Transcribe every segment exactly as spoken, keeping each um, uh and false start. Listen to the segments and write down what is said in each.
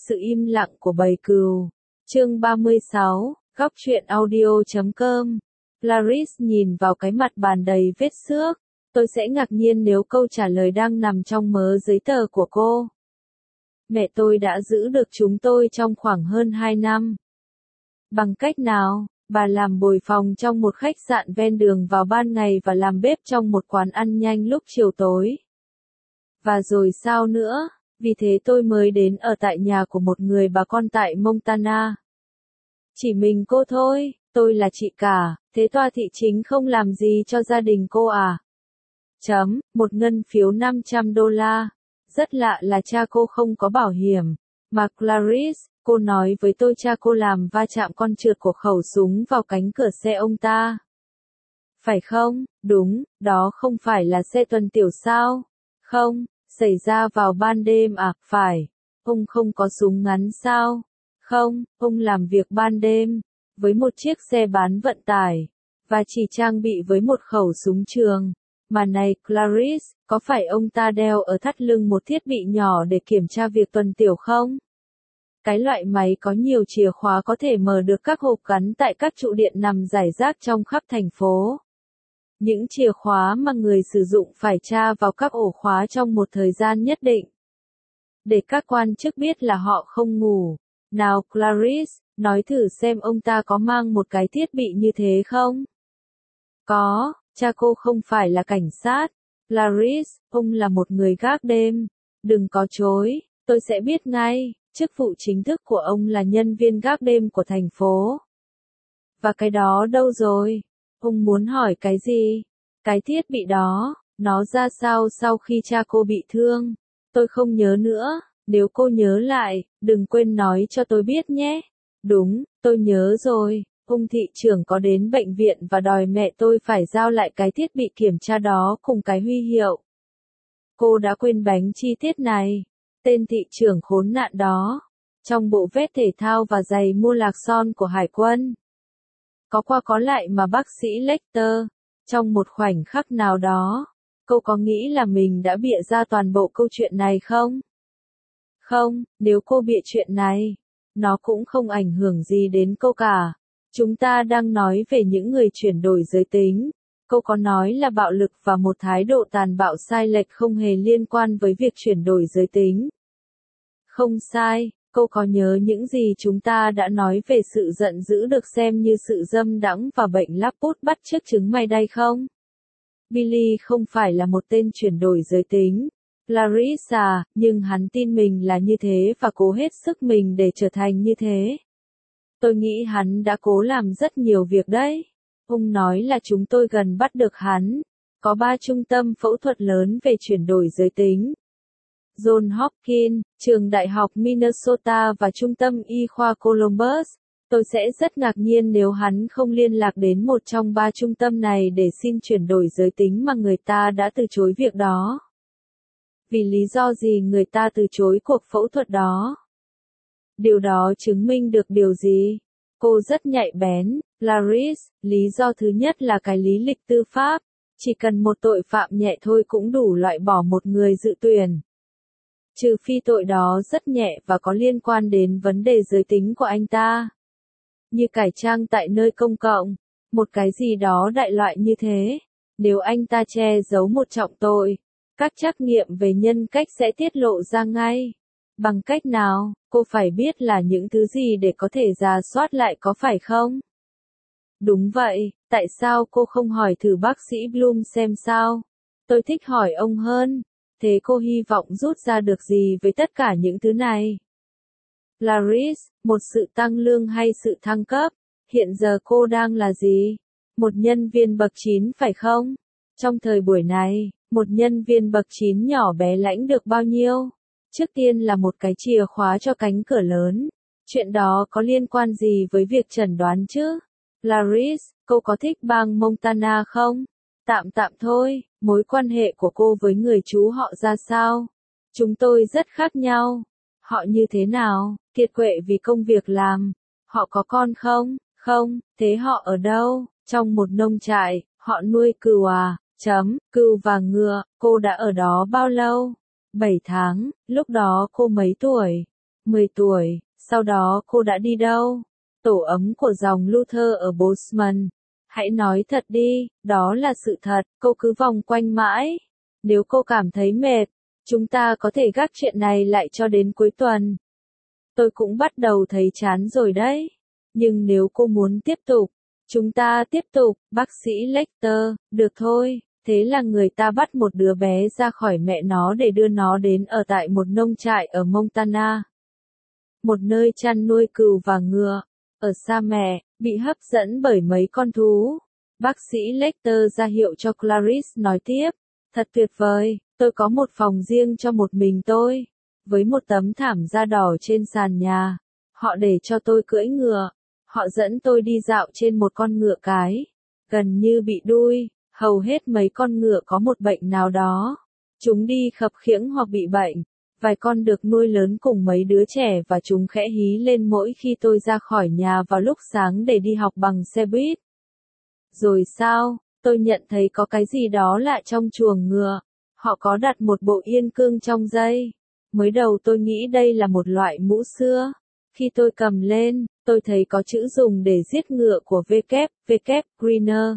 sự im lặng của bầy cừu. Chương ba mươi sáu, góc truyện audio chấm com. Clarice nhìn vào cái mặt bàn đầy vết xước. Tôi sẽ ngạc nhiên nếu câu trả lời đang nằm trong mớ giấy tờ của cô. Mẹ tôi đã giữ được chúng tôi trong khoảng hơn hai năm. Bằng cách nào? Bà làm bồi phòng trong một khách sạn ven đường vào ban ngày và làm bếp trong một quán ăn nhanh lúc chiều tối. Và rồi sao nữa? Vì thế tôi mới đến ở tại nhà của một người bà con tại Montana. Chỉ mình cô thôi, tôi là chị cả, thế Toa Thị Chính không làm gì cho gia đình cô à? Chấm, một ngân phiếu năm trăm đô la. Rất lạ là cha cô không có bảo hiểm. Mà Clarice, cô nói với tôi cha cô làm va chạm con trượt của khẩu súng vào cánh cửa xe ông ta. Phải không? Đúng, đó không phải là xe tuần tiểu sao? Không, xảy ra vào ban đêm à? Phải. Ông không có súng ngắn sao? Không, ông làm việc ban đêm, với một chiếc xe bán vận tải, và chỉ trang bị với một khẩu súng trường. Mà này Clarice, có phải ông ta đeo ở thắt lưng một thiết bị nhỏ để kiểm tra việc tuần tiểu không? Cái loại máy có nhiều chìa khóa có thể mở được các hộp gắn tại các trụ điện nằm rải rác trong khắp thành phố. Những chìa khóa mà người sử dụng phải tra vào các ổ khóa trong một thời gian nhất định, để các quan chức biết là họ không ngủ. Nào Clarice, nói thử xem ông ta có mang một cái thiết bị như thế không? Có, cha cô không phải là cảnh sát. Clarice, ông là một người gác đêm. Đừng có chối, tôi sẽ biết ngay. Chức vụ chính thức của ông là nhân viên gác đêm của thành phố. Và cái đó đâu rồi? Ông muốn hỏi cái gì? Cái thiết bị đó, nó ra sao sau khi cha cô bị thương? Tôi không nhớ nữa. Nếu cô nhớ lại, đừng quên nói cho tôi biết nhé. Đúng, tôi nhớ rồi. Ông thị trưởng có đến bệnh viện và đòi mẹ tôi phải giao lại cái thiết bị kiểm tra đó cùng cái huy hiệu. Cô đã quên bánh chi tiết này. Tên thị trưởng khốn nạn đó, trong bộ vest thể thao và giày mua lạc son của hải quân. Có qua có lại mà bác sĩ Lecter, trong một khoảnh khắc nào đó, cô có nghĩ là mình đã bịa ra toàn bộ câu chuyện này không? Không, nếu cô bịa chuyện này, nó cũng không ảnh hưởng gì đến cô cả. Chúng ta đang nói về những người chuyển đổi giới tính. Cô có nói là bạo lực và một thái độ tàn bạo sai lệch không hề liên quan với việc chuyển đổi giới tính. Không sai, cô có nhớ những gì chúng ta đã nói về sự giận dữ được xem như sự dâm đãng và bệnh lắp bút bắt chước chứng may đây không? Billy không phải là một tên chuyển đổi giới tính. Clarissa, nhưng hắn tin mình là như thế và cố hết sức mình để trở thành như thế. Tôi nghĩ hắn đã cố làm rất nhiều việc đấy. Ông nói là chúng tôi gần bắt được hắn. Có ba trung tâm phẫu thuật lớn về chuyển đổi giới tính. John Hopkins, trường đại học Minnesota và trung tâm y khoa Columbus. Tôi sẽ rất ngạc nhiên nếu hắn không liên lạc đến một trong ba trung tâm này để xin chuyển đổi giới tính mà người ta đã từ chối việc đó. Vì lý do gì người ta từ chối cuộc phẫu thuật đó? Điều đó chứng minh được điều gì? Cô rất nhạy bén, Clarice. Lý do thứ nhất là cái lý lịch tư pháp. Chỉ cần một tội phạm nhẹ thôi cũng đủ loại bỏ một người dự tuyển. Trừ phi tội đó rất nhẹ và có liên quan đến vấn đề giới tính của anh ta. Như cải trang tại nơi công cộng. Một cái gì đó đại loại như thế. Nếu anh ta che giấu một trọng tội, các trắc nghiệm về nhân cách sẽ tiết lộ ra ngay. Bằng cách nào, cô phải biết là những thứ gì để có thể rà soát lại có phải không? Đúng vậy, tại sao cô không hỏi thử bác sĩ Bloom xem sao? Tôi thích hỏi ông hơn. Thế cô hy vọng rút ra được gì với tất cả những thứ này? Clarice, một sự tăng lương hay sự thăng cấp? Hiện giờ cô đang là gì? Một nhân viên bậc chín phải không? Trong thời buổi này, một nhân viên bậc chín nhỏ bé lãnh được bao nhiêu? Trước tiên là một cái chìa khóa cho cánh cửa lớn. Chuyện đó có liên quan gì với việc chẩn đoán chứ? Clarice, cô có thích bang Montana không? Tạm tạm thôi, mối quan hệ của cô với người chú họ ra sao? Chúng tôi rất khác nhau. Họ như thế nào? Kiệt quệ vì công việc làm. Họ có con không? Không, thế họ ở đâu? Trong một nông trại, họ nuôi cừu à? Chấm, cừu và ngựa. Cô đã ở đó bao lâu? bảy tháng, lúc đó cô mấy tuổi? mười tuổi, sau đó cô đã đi đâu? Tổ ấm của dòng Luther ở Bozeman. Hãy nói thật đi, đó là sự thật, cô cứ vòng quanh mãi. Nếu cô cảm thấy mệt, chúng ta có thể gác chuyện này lại cho đến cuối tuần. Tôi cũng bắt đầu thấy chán rồi đấy. Nhưng nếu cô muốn tiếp tục, chúng ta tiếp tục, bác sĩ Lecter, được thôi. Thế là người ta bắt một đứa bé ra khỏi mẹ nó để đưa nó đến ở tại một nông trại ở Montana. Một nơi chăn nuôi cừu và ngựa. Ở xa mẹ, bị hấp dẫn bởi mấy con thú. Bác sĩ Lecter ra hiệu cho Clarice nói tiếp. Thật tuyệt vời, tôi có một phòng riêng cho một mình tôi. Với một tấm thảm da đỏ trên sàn nhà. Họ để cho tôi cưỡi ngựa. Họ dẫn tôi đi dạo trên một con ngựa cái. Gần như bị đuôi. Hầu hết mấy con ngựa có một bệnh nào đó. Chúng đi khập khiễng hoặc bị bệnh. Vài con được nuôi lớn cùng mấy đứa trẻ và chúng khẽ hí lên mỗi khi tôi ra khỏi nhà vào lúc sáng để đi học bằng xe buýt. Rồi sao, tôi nhận thấy có cái gì đó lạ trong chuồng ngựa. Họ có đặt một bộ yên cương trong dây. Mới đầu tôi nghĩ đây là một loại mũ xưa. Khi tôi cầm lên, tôi thấy có chữ dùng để giết ngựa của W W Greener.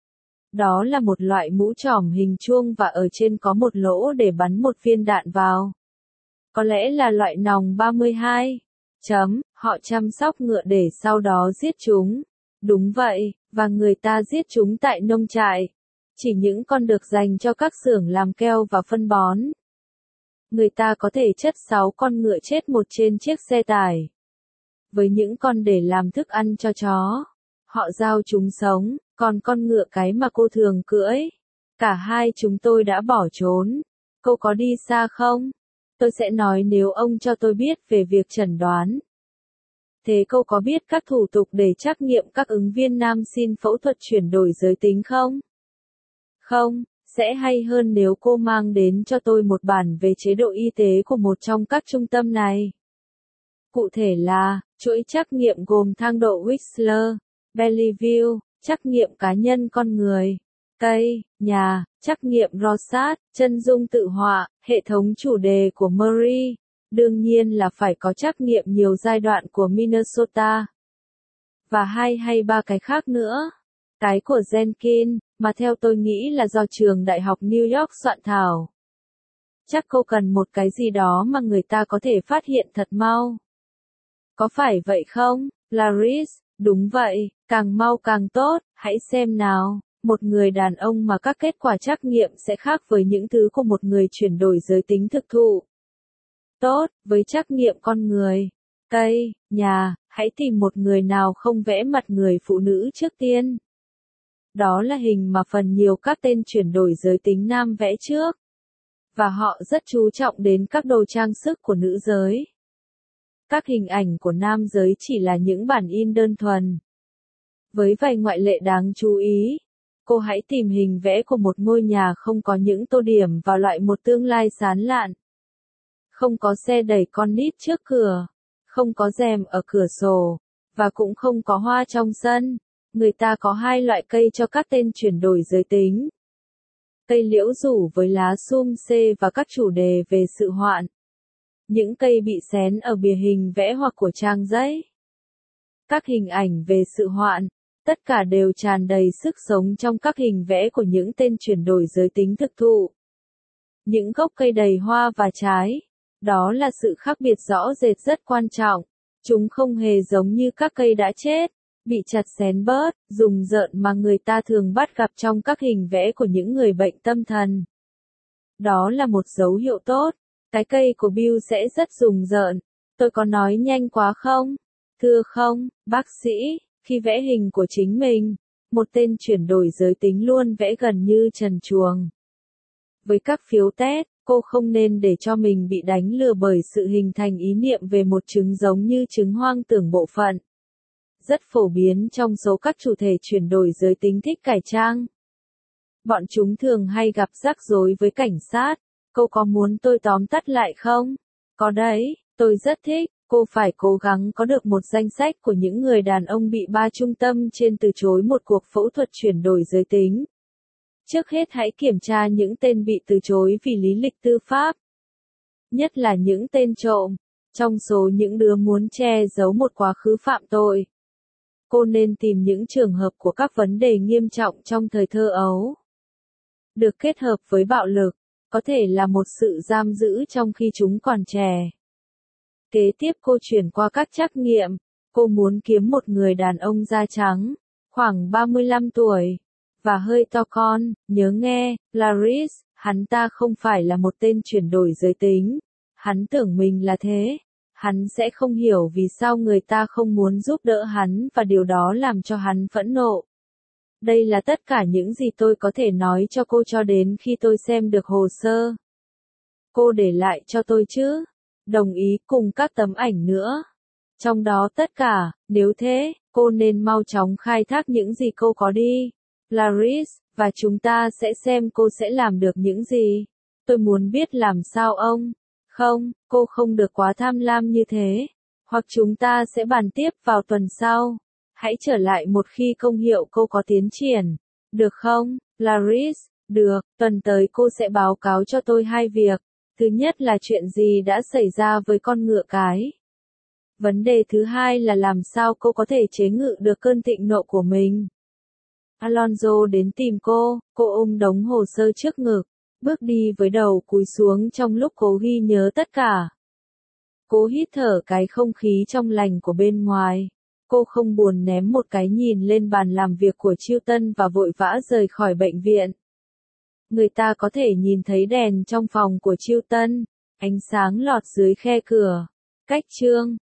Đó là một loại mũ trỏm hình chuông và ở trên có một lỗ để bắn một viên đạn vào. Có lẽ là loại nòng ba mươi hai. Chấm, họ chăm sóc ngựa để sau đó giết chúng. Đúng vậy, và người ta giết chúng tại nông trại. Chỉ những con được dành cho các xưởng làm keo và phân bón. Người ta có thể chất sáu con ngựa chết một trên chiếc xe tải. Với những con để làm thức ăn cho chó. Họ giao chúng sống, còn con ngựa cái mà cô thường cưỡi. Cả hai chúng tôi đã bỏ trốn. Cô có đi xa không? Tôi sẽ nói nếu ông cho tôi biết về việc chẩn đoán. Thế cô có biết các thủ tục để trắc nghiệm các ứng viên nam xin phẫu thuật chuyển đổi giới tính không? Không, sẽ hay hơn nếu cô mang đến cho tôi một bản về chế độ y tế của một trong các trung tâm này. Cụ thể là, chuỗi trắc nghiệm gồm thang độ Whistler, Bellevue, trắc nghiệm cá nhân con người, cây, nhà, trắc nghiệm Rorschach, chân dung tự họa, hệ thống chủ đề của Murray. Đương nhiên là phải có trắc nghiệm nhiều giai đoạn của Minnesota. Và hai hay ba cái khác nữa. Cái của Jenkins, mà theo tôi nghĩ là do trường đại học New York soạn thảo. Chắc cô cần một cái gì đó mà người ta có thể phát hiện thật mau. Có phải vậy không, Clarice? Đúng vậy, càng mau càng tốt, hãy xem nào. Một người đàn ông mà các kết quả trắc nghiệm sẽ khác với những thứ của một người chuyển đổi giới tính thực thụ. Tốt, với trắc nghiệm con người, cây, nhà, hãy tìm một người nào không vẽ mặt người phụ nữ trước tiên. Đó là hình mà phần nhiều các tên chuyển đổi giới tính nam vẽ trước. Và họ rất chú trọng đến các đồ trang sức của nữ giới. Các hình ảnh của nam giới chỉ là những bản in đơn thuần. Với vài ngoại lệ đáng chú ý, cô hãy tìm hình vẽ của một ngôi nhà không có những tô điểm và loại một tương lai sáng lạn. Không có xe đẩy con nít trước cửa, không có rèm ở cửa sổ, và cũng không có hoa trong sân. Người ta có hai loại cây cho các tên chuyển đổi giới tính. Cây liễu rủ với lá sum xê và các chủ đề về sự hoạn. Những cây bị xén ở bìa hình vẽ hoặc của trang giấy. Các hình ảnh về sự hoạn, tất cả đều tràn đầy sức sống trong các hình vẽ của những tên chuyển đổi giới tính thực thụ. Những gốc cây đầy hoa và trái. Đó là sự khác biệt rõ rệt rất quan trọng. Chúng không hề giống như các cây đã chết, bị chặt xén bớt, rùng rợn mà người ta thường bắt gặp trong các hình vẽ của những người bệnh tâm thần. Đó là một dấu hiệu tốt. Cái cây của Bill sẽ rất rùng rợn. Tôi có nói nhanh quá không? Thưa không, bác sĩ, khi vẽ hình của chính mình, một tên chuyển đổi giới tính luôn vẽ gần như trần truồng. Với các phiếu test, cô không nên để cho mình bị đánh lừa bởi sự hình thành ý niệm về một chứng giống như chứng hoang tưởng bộ phận. Rất phổ biến trong số các chủ thể chuyển đổi giới tính thích cải trang. Bọn chúng thường hay gặp rắc rối với cảnh sát. Cô có muốn tôi tóm tắt lại không? Có đấy, tôi rất thích. Cô phải cố gắng có được một danh sách của những người đàn ông bị ba trung tâm trên từ chối một cuộc phẫu thuật chuyển đổi giới tính. Trước hết hãy kiểm tra những tên bị từ chối vì lý lịch tư pháp. Nhất là những tên trộm. Trong số những đứa muốn che giấu một quá khứ phạm tội, cô nên tìm những trường hợp của các vấn đề nghiêm trọng trong thời thơ ấu. Được kết hợp với bạo lực, có thể là một sự giam giữ trong khi chúng còn trẻ. Kế tiếp cô chuyển qua các trắc nghiệm, cô muốn kiếm một người đàn ông da trắng, khoảng ba mươi lăm tuổi, và hơi to con, nhớ nghe, Clarice, hắn ta không phải là một tên chuyển đổi giới tính, hắn tưởng mình là thế, hắn sẽ không hiểu vì sao người ta không muốn giúp đỡ hắn và điều đó làm cho hắn phẫn nộ. Đây là tất cả những gì tôi có thể nói cho cô cho đến khi tôi xem được hồ sơ. Cô để lại cho tôi chứ? Đồng ý cùng các tấm ảnh nữa. Trong đó tất cả, nếu thế, cô nên mau chóng khai thác những gì cô có đi, Clarice, và chúng ta sẽ xem cô sẽ làm được những gì. Tôi muốn biết làm sao ông. Không, cô không được quá tham lam như thế. Hoặc chúng ta sẽ bàn tiếp vào tuần sau. Hãy trở lại một khi công hiệu cô có tiến triển. Được không, Clarice? Được, tuần tới cô sẽ báo cáo cho tôi hai việc. Thứ nhất là chuyện gì đã xảy ra với con ngựa cái. Vấn đề thứ hai là làm sao cô có thể chế ngự được cơn thịnh nộ của mình. Alonso đến tìm cô, cô ôm đống hồ sơ trước ngực, bước đi với đầu cúi xuống trong lúc cố ghi nhớ tất cả. Cô hít thở cái không khí trong lành của bên ngoài. Cô không buồn ném một cái nhìn lên bàn làm việc của Chilton và vội vã rời khỏi bệnh viện. Người ta có thể nhìn thấy đèn trong phòng của Chilton, ánh sáng lọt dưới khe cửa. Cách chương